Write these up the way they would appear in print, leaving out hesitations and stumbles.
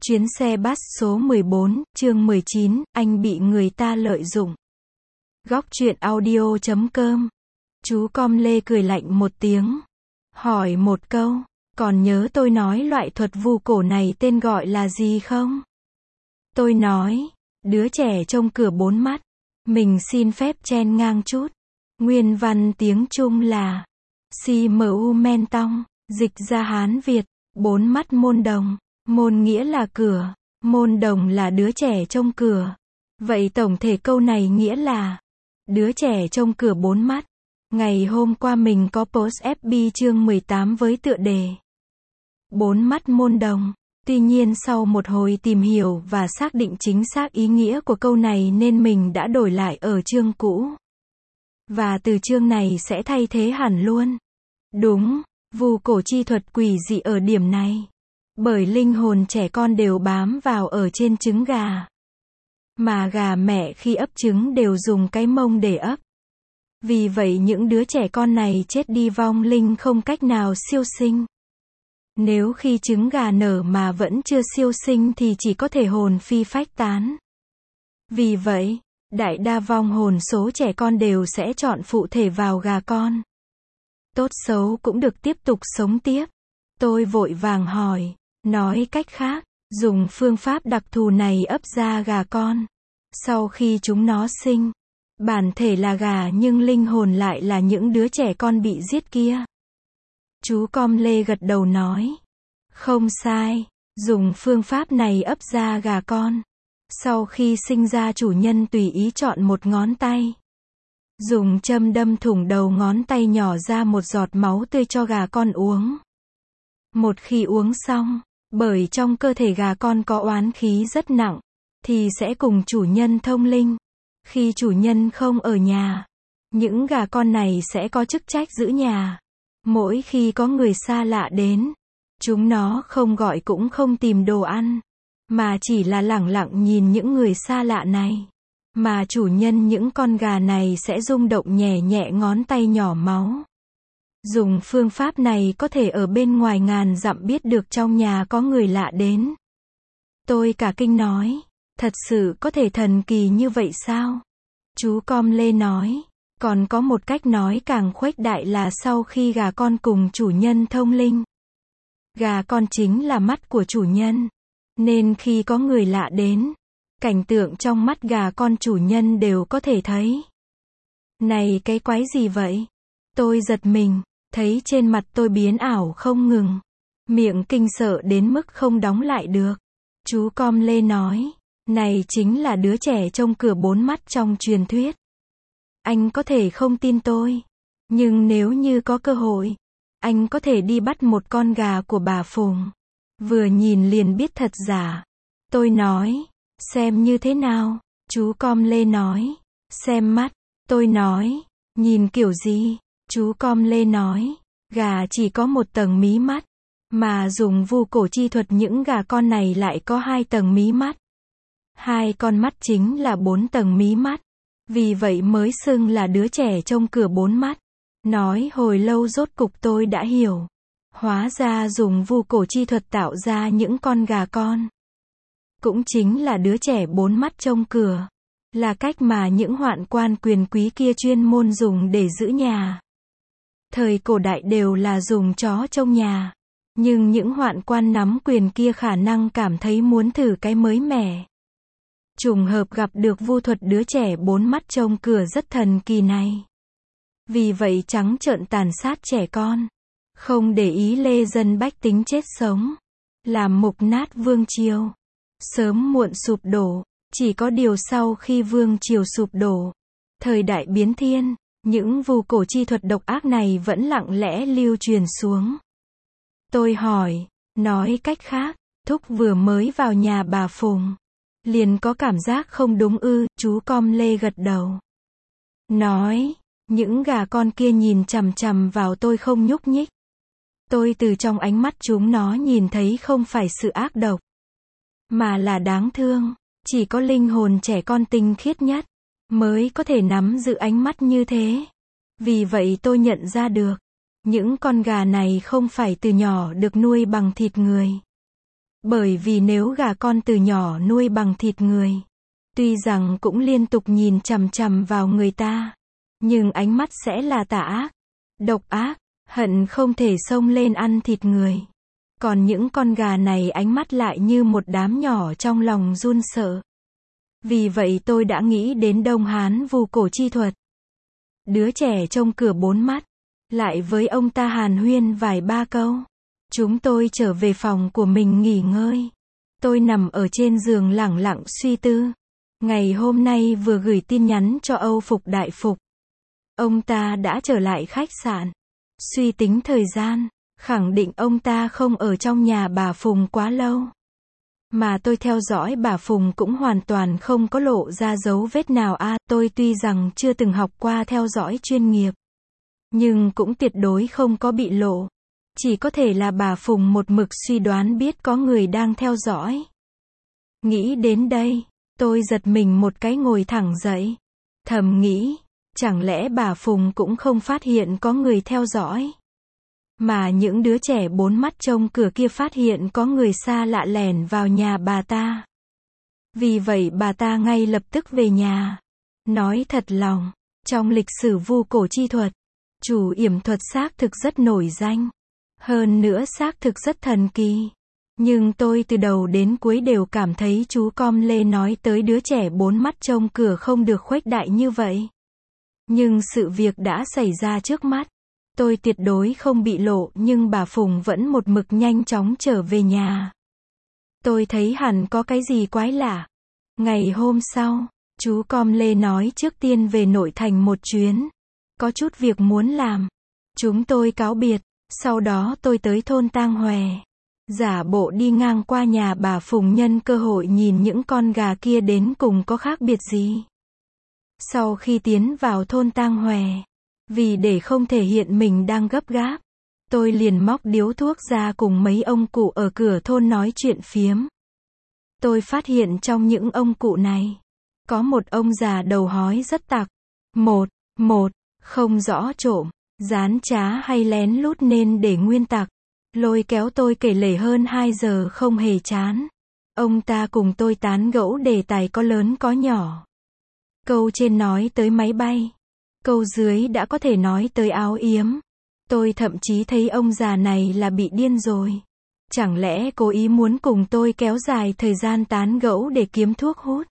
Chuyến xe bus số 14, chương 19, anh bị người ta lợi dụng. Góc truyện audio.com. Chú Com Lê cười lạnh một tiếng. Hỏi một câu, còn nhớ tôi nói loại thuật vu cổ này tên gọi là gì không? Tôi nói, đứa trẻ trông cửa bốn mắt. Mình xin phép chen ngang chút. Nguyên văn tiếng Trung là CMU Men Tong, dịch ra Hán Việt, bốn mắt môn đồng. Môn nghĩa là cửa, môn đồng là đứa trẻ trông cửa. Vậy tổng thể câu này nghĩa là đứa trẻ trông cửa bốn mắt. Ngày hôm qua mình có post FB chương 18 với tựa đề bốn mắt môn đồng. Tuy nhiên sau một hồi tìm hiểu và xác định chính xác ý nghĩa của câu này nên mình đã đổi lại ở chương cũ. Và từ chương này sẽ thay thế hẳn luôn. Đúng, vu cổ chi thuật quỷ dị ở điểm này. Bởi linh hồn trẻ con đều bám vào ở trên trứng gà. Mà gà mẹ khi ấp trứng đều dùng cái mông để ấp. Vì vậy những đứa trẻ con này chết đi vong linh không cách nào siêu sinh. Nếu khi trứng gà nở mà vẫn chưa siêu sinh thì chỉ có thể hồn phi phách tán. Vì vậy, đại đa vong hồn số trẻ con đều sẽ chọn phụ thể vào gà con. Tốt xấu cũng được tiếp tục sống tiếp. Tôi vội vàng hỏi. Nói cách khác, dùng phương pháp đặc thù này ấp ra gà con. Sau khi chúng nó sinh, bản thể là gà nhưng linh hồn lại là những đứa trẻ con bị giết kia. Chú Com Lê gật đầu nói. Không sai, dùng phương pháp này ấp ra gà con. Sau khi sinh ra chủ nhân tùy ý chọn một ngón tay. Dùng châm đâm thủng đầu ngón tay nhỏ ra một giọt máu tươi cho gà con uống. Một khi uống xong, bởi trong cơ thể gà con có oán khí rất nặng, thì sẽ cùng chủ nhân thông linh. Khi chủ nhân không ở nhà, những gà con này sẽ có chức trách giữ nhà. Mỗi khi có người xa lạ đến, chúng nó không gọi cũng không tìm đồ ăn, mà chỉ là lẳng lặng nhìn những người xa lạ này. Mà chủ nhân những con gà này sẽ rung động nhẹ nhẹ ngón tay nhỏ máu. Dùng phương pháp này có thể ở bên ngoài ngàn dặm biết được trong nhà có người lạ đến. Tôi cả kinh nói, thật sự có thể thần kỳ như vậy sao? Chú Com Lê nói, còn có một cách nói càng khuếch đại là sau khi gà con cùng chủ nhân thông linh. Gà con chính là mắt của chủ nhân. Nên khi có người lạ đến, cảnh tượng trong mắt gà con chủ nhân đều có thể thấy. Này cái quái gì vậy? Tôi giật mình. Thấy trên mặt tôi biến ảo không ngừng. Miệng kinh sợ đến mức không đóng lại được. Chú Com Lê nói, này chính là đứa trẻ trông cửa bốn mắt trong truyền thuyết. Anh có thể không tin tôi. Nhưng nếu như có cơ hội, anh có thể đi bắt một con gà của bà Phùng. Vừa nhìn liền biết thật giả. Tôi nói, xem như thế nào? Chú Com Lê nói, xem mắt. Tôi nói, nhìn kiểu gì? Chú Com Lê nói, gà chỉ có một tầng mí mắt, mà dùng vu cổ chi thuật những gà con này lại có hai tầng mí mắt. Hai con mắt chính là bốn tầng mí mắt. Vì vậy mới xưng là đứa trẻ trông cửa bốn mắt. Nói hồi lâu rốt cục tôi đã hiểu. Hóa ra dùng vu cổ chi thuật tạo ra những con gà con. Cũng chính là đứa trẻ bốn mắt trông cửa. Là cách mà những hoạn quan quyền quý kia chuyên môn dùng để giữ nhà. Thời cổ đại đều là dùng chó trông nhà. Nhưng những hoạn quan nắm quyền kia khả năng cảm thấy muốn thử cái mới mẻ. Trùng hợp gặp được vu thuật đứa trẻ bốn mắt trông cửa rất thần kỳ này. Vì vậy trắng trợn tàn sát trẻ con. Không để ý lê dân bách tính chết sống. Làm mục nát vương triều. Sớm muộn sụp đổ. Chỉ có điều sau khi vương triều sụp đổ. Thời đại biến thiên. Những vu cổ chi thuật độc ác này vẫn lặng lẽ lưu truyền xuống. Tôi hỏi, nói cách khác, Thúc vừa mới vào nhà bà Phùng. Liền có cảm giác không đúng ư? Chú Com Lê gật đầu. Nói, những gà con kia nhìn chằm chằm vào tôi không nhúc nhích. Tôi từ trong ánh mắt chúng nó nhìn thấy không phải sự ác độc, mà là đáng thương. Chỉ có linh hồn trẻ con tinh khiết nhất mới có thể nắm giữ ánh mắt như thế. Vì vậy tôi nhận ra được, những con gà này không phải từ nhỏ được nuôi bằng thịt người. Bởi vì nếu gà con từ nhỏ nuôi bằng thịt người, tuy rằng cũng liên tục nhìn chằm chằm vào người ta, nhưng ánh mắt sẽ là tà ác, độc ác, hận không thể xông lên ăn thịt người. Còn những con gà này ánh mắt lại như một đám nhỏ trong lòng run sợ. Vì vậy tôi đã nghĩ đến Đông Hán vu cổ chi thuật. Đứa trẻ trông cửa 4 mắt, lại với ông ta hàn huyên vài ba câu. Chúng tôi trở về phòng của mình nghỉ ngơi. Tôi nằm ở trên giường lẳng lặng suy tư. Ngày hôm nay vừa gửi tin nhắn cho Âu Phục Đại Phục. Ông ta đã trở lại khách sạn. Suy tính thời gian, khẳng định ông ta không ở trong nhà bà Phùng quá lâu. Mà tôi theo dõi bà Phùng cũng hoàn toàn không có lộ ra dấu vết nào tôi tuy rằng chưa từng học qua theo dõi chuyên nghiệp, nhưng cũng tuyệt đối không có bị lộ. Chỉ có thể là bà Phùng một mực suy đoán biết có người đang theo dõi. Nghĩ đến đây, tôi giật mình một cái ngồi thẳng dậy. Thầm nghĩ, chẳng lẽ bà Phùng cũng không phát hiện có người theo dõi? Mà những đứa trẻ 4 mắt trông cửa kia phát hiện có người xa lạ lẻn vào nhà bà ta. Vì vậy bà ta ngay lập tức về nhà. Nói thật lòng, trong lịch sử vu cổ chi thuật, chủ yểm thuật xác thực rất nổi danh. Hơn nữa xác thực rất thần kỳ. Nhưng tôi từ đầu đến cuối đều cảm thấy chú Com Lê nói tới đứa trẻ 4 mắt trông cửa không được khuếch đại như vậy. Nhưng sự việc đã xảy ra trước mắt. Tôi tuyệt đối không bị lộ, nhưng bà Phùng vẫn một mực nhanh chóng trở về nhà. Tôi thấy hẳn có cái gì quái lạ. Ngày hôm sau, chú Com Lê nói trước tiên về nội thành một chuyến. Có chút việc muốn làm. Chúng tôi cáo biệt. Sau đó tôi tới thôn Tang Hòe. Giả bộ đi ngang qua nhà bà Phùng nhân cơ hội nhìn những con gà kia đến cùng có khác biệt gì. Sau khi tiến vào thôn Tang Hòe, vì để không thể hiện mình đang gấp gáp, tôi liền móc điếu thuốc ra cùng mấy ông cụ ở cửa thôn nói chuyện phiếm. Tôi phát hiện trong những ông cụ này, có một ông già đầu hói rất tặc. Một, không rõ trộm, gián trá hay lén lút nên để nguyên tặc. Lôi kéo tôi kể lể hơn 2 giờ không hề chán. Ông ta cùng tôi tán gẫu đề tài có lớn có nhỏ. Câu trên nói tới máy bay. Câu dưới đã có thể nói tới áo yếm. Tôi thậm chí thấy ông già này là bị điên rồi. Chẳng lẽ cố ý muốn cùng tôi kéo dài thời gian tán gẫu để kiếm thuốc hút?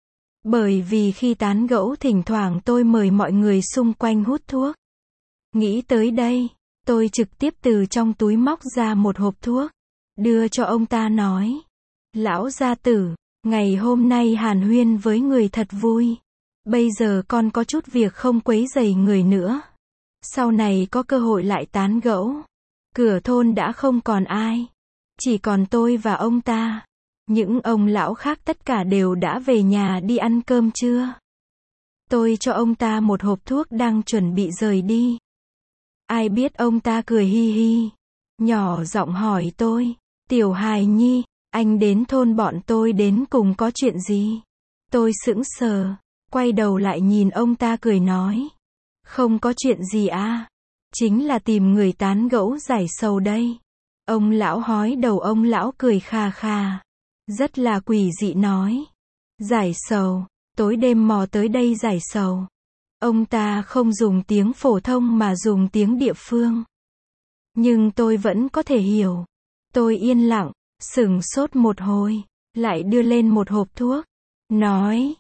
Bởi vì khi tán gẫu thỉnh thoảng tôi mời mọi người xung quanh hút thuốc. Nghĩ tới đây, tôi trực tiếp từ trong túi móc ra một hộp thuốc, đưa cho ông ta nói. Lão gia tử, ngày hôm nay hàn huyên với người thật vui. Bây giờ con có chút việc không quấy rầy người nữa. Sau này có cơ hội lại tán gẫu. Cửa thôn đã không còn ai. Chỉ còn tôi và ông ta. Những ông lão khác tất cả đều đã về nhà đi ăn cơm trưa. Tôi cho ông ta một hộp thuốc đang chuẩn bị rời đi. Ai biết ông ta cười hi hi. Nhỏ giọng hỏi tôi. Tiểu hài nhi, anh đến thôn bọn tôi đến cùng có chuyện gì? Tôi sững sờ. Quay đầu lại nhìn ông ta cười nói. Không có chuyện gì chính là tìm người tán gẫu giải sầu đây. Ông lão hói đầu ông lão cười kha kha. Rất là quỷ dị nói. Giải sầu, tối đêm mò tới đây giải sầu. Ông ta không dùng tiếng phổ thông mà dùng tiếng địa phương. Nhưng tôi vẫn có thể hiểu. Tôi yên lặng, sửng sốt một hồi, lại đưa lên một hộp thuốc. Nói,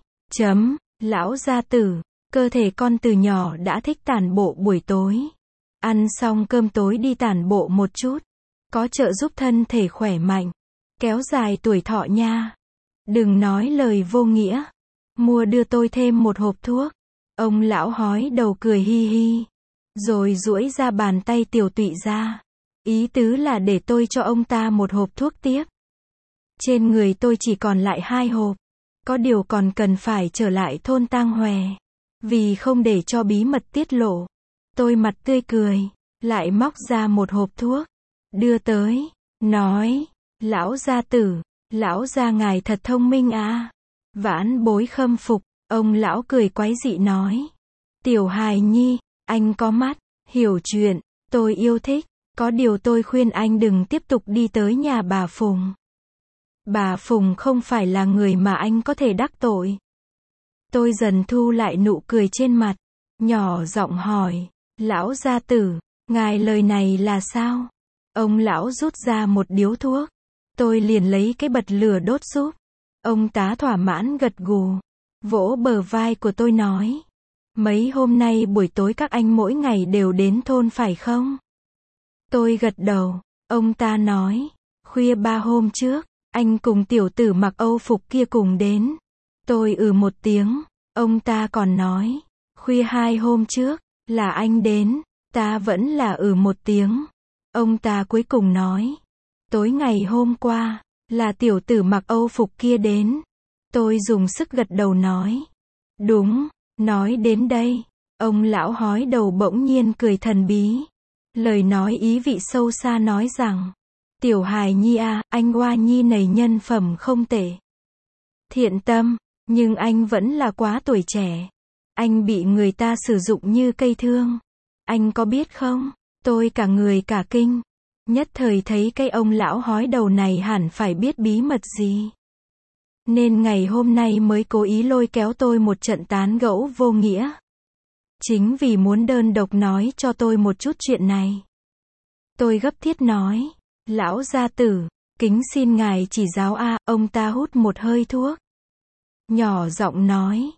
lão gia tử, cơ thể con từ nhỏ đã thích tản bộ buổi tối. Ăn xong cơm tối đi tản bộ một chút. Có trợ giúp thân thể khỏe mạnh. Kéo dài tuổi thọ nha. Đừng nói lời vô nghĩa. Mua đưa tôi thêm một hộp thuốc. Ông lão hói đầu cười hi hi. Rồi duỗi ra bàn tay tiểu tụy ra. Ý tứ là để tôi cho ông ta một hộp thuốc tiếp. Trên người tôi chỉ còn lại 2 hộp. Có điều còn cần phải trở lại thôn Tang Hòe. Vì không để cho bí mật tiết lộ. Tôi mặt tươi cười. Lại móc ra một hộp thuốc. Đưa tới. Nói. Lão gia tử. Lão gia ngài thật thông minh Vãn bối khâm phục. Ông lão cười quái dị nói. Tiểu hài nhi, anh có mắt, hiểu chuyện, tôi yêu thích. Có điều tôi khuyên anh đừng tiếp tục đi tới nhà bà Phùng. Bà Phùng không phải là người mà anh có thể đắc tội. Tôi dần thu lại nụ cười trên mặt, nhỏ giọng hỏi, lão gia tử, ngài lời này là sao? Ông lão rút ra một điếu thuốc. Tôi liền lấy cái bật lửa đốt giúp. Ông tá thỏa mãn gật gù, vỗ bờ vai của tôi nói, mấy hôm nay buổi tối các anh mỗi ngày đều đến thôn phải không? Tôi gật đầu. Ông ta nói, khuya 3 hôm trước, anh cùng tiểu tử mặc Âu phục kia cùng đến. Tôi một tiếng. Ông ta còn nói, khuya 2 hôm trước, là anh đến. Ta vẫn là một tiếng. Ông ta cuối cùng nói, tối ngày hôm qua, là tiểu tử mặc Âu phục kia đến. Tôi dùng sức gật đầu nói, đúng. Nói đến đây, ông lão hói đầu bỗng nhiên cười thần bí. Lời nói ý vị sâu xa nói rằng, tiểu hài nhi à, anh Hoa Nhi này nhân phẩm không tệ. Thiện tâm, nhưng anh vẫn là quá tuổi trẻ. Anh bị người ta sử dụng như cây thương. Anh có biết không? Tôi cả người cả kinh. Nhất thời thấy cái ông lão hói đầu này hẳn phải biết bí mật gì. Nên ngày hôm nay mới cố ý lôi kéo tôi một trận tán gẫu vô nghĩa. Chính vì muốn đơn độc nói cho tôi một chút chuyện này. Tôi gấp thiết nói, lão gia tử, kính xin ngài chỉ giáo a. Ông ta hút một hơi thuốc. Nhỏ giọng nói,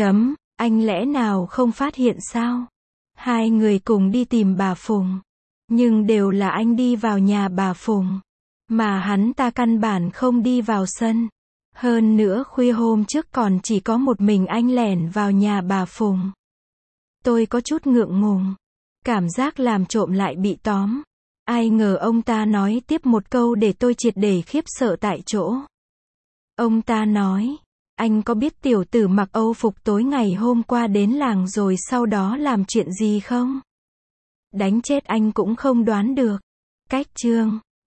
anh lẽ nào không phát hiện sao? 2 người cùng đi tìm bà Phùng. Nhưng đều là anh đi vào nhà bà Phùng. Mà hắn ta căn bản không đi vào sân. Hơn nữa khuya hôm trước còn chỉ có một mình anh lẻn vào nhà bà Phùng. Tôi có chút ngượng ngùng. Cảm giác làm trộm lại bị tóm. Ai ngờ ông ta nói tiếp một câu để tôi triệt để khiếp sợ tại chỗ. Ông ta nói, anh có biết tiểu tử mặc Âu phục tối ngày hôm qua đến làng rồi sau đó làm chuyện gì không? Đánh chết anh cũng không đoán được. Cách chương